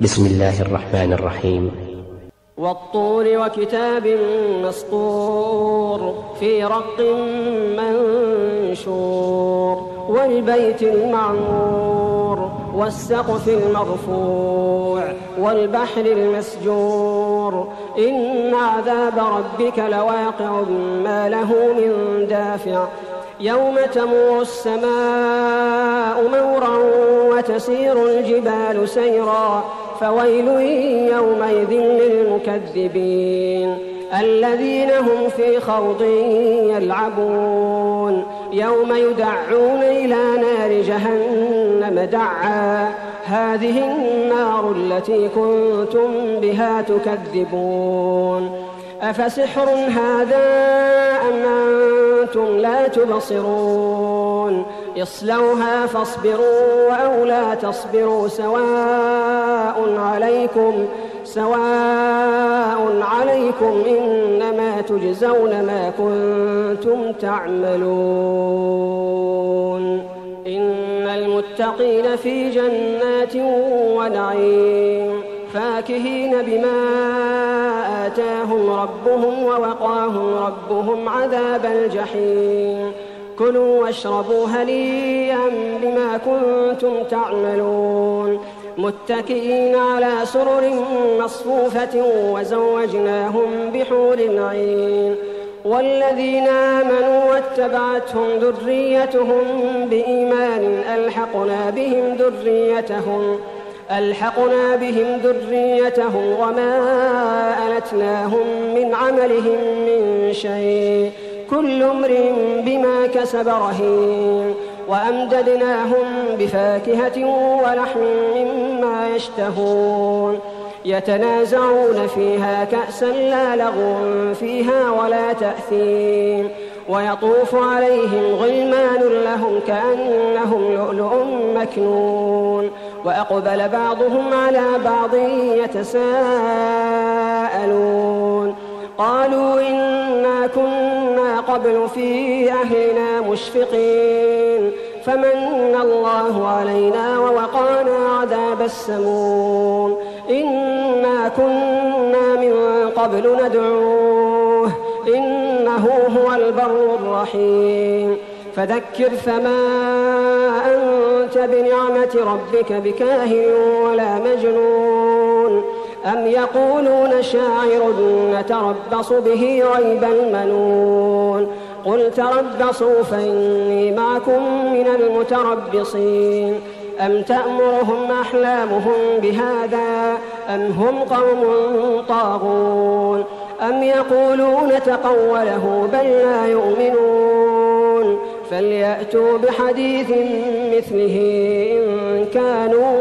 بسم الله الرحمن الرحيم. والطور وكتاب مسطور في رق منشور والبيت المعمور والسقف المرفوع والبحر المسجور إن عذاب ربك لواقع ما له من دافع يوم تمور السماء مورا وتسير الجبال سيرا فويل يومئذ للمكذبين الذين هم في خوض يلعبون يوم يدعون إلى نار جهنم دعا هذه النار التي كنتم بها تكذبون أفسحر هذا أم أنتم لا تبصرون اصلوها فاصبروا أو لا تصبروا سواء عليكم إنما تجزون ما كنتم تعملون إن المتقين في جنات ونعيم فاكهين بما آتاهم ربهم ووقاهم ربهم عذاب الجحيم كلوا واشربوا هنيئا بما كنتم تعملون متكئين على سرر مصفوفة وزوجناهم بحور عين والذين آمنوا واتبعتهم ذريتهم بإيمان ألحقنا بهم ذريتهم وما ألتناهم من عملهم من شيء كل امرئ بما كسب رهين وأمددناهم بفاكهة ولحم مما يشتهون يتنازعون فيها كأسا لا لغو فيها ولا تأثيم ويطوف عليهم غلمان لهم كأنهم لؤلؤ مكنون وأقبل بعضهم على بعض يتساءلون قالوا إنا كنا قبل في أهلنا مشفقين فمن الله علينا ووقانا عذاب السموم إنا كنا من قبل ندعوه إنه هو البر الرحيم فذكر فما أنت بنعمة ربك بكاهن ولا مجنون أم يقولون شاعر نتربص به ريب المنون قل تربصوا فإني معكم من المتربصين أم تأمرهم أحلامهم بهذا أم هم قوم طاغون أم يقولون تقوله بل لا يؤمنون فليأتوا بحديث مثله إن كانوا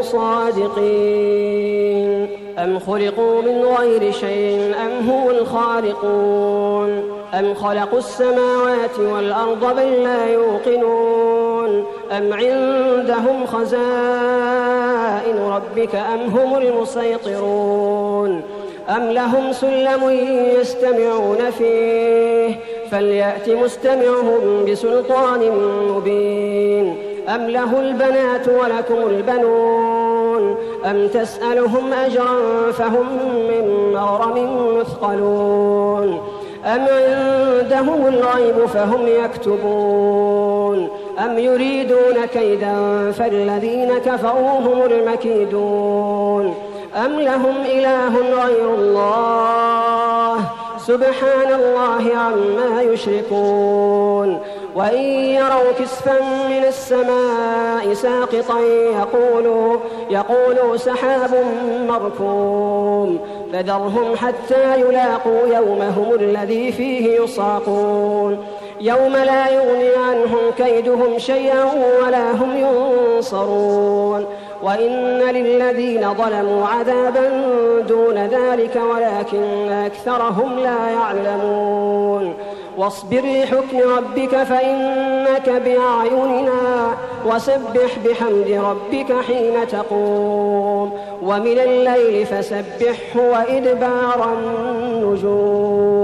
صادقين أم خلقوا من غير شيء أم هم الخالقون أم خلقوا السماوات والأرض بل لا يوقنون أم عندهم خزائن ربك أم هم المسيطرون أم لهم سلم يستمعون فيه فليأت مستمعهم بسلطان مبين أم له البنات ولكم البنون أم تسألهم أجرا فهم من مغرم مثقلون أم عندهم الغيب فهم يكتبون أم يريدون كيدا فالذين كفروا هم المكيدون أم لهم إله غير الله سبحان الله عما يشركون وإن يروا كسفا من السماء ساقطا يقولوا سحاب مركوم فذرهم حتى يلاقوا يومهم الذي فيه يصاقون يوم لا يغني عنهم كيدهم شيئا ولا هم ينصرون وإن للذين ظلموا عذابا دون ذلك ولكن أكثرهم لا يعلمون واصبر لحكم ربك فإنك بأعيننا وسبح بحمد ربك حين تقوم ومن الليل فسبحه وإدبار النجوم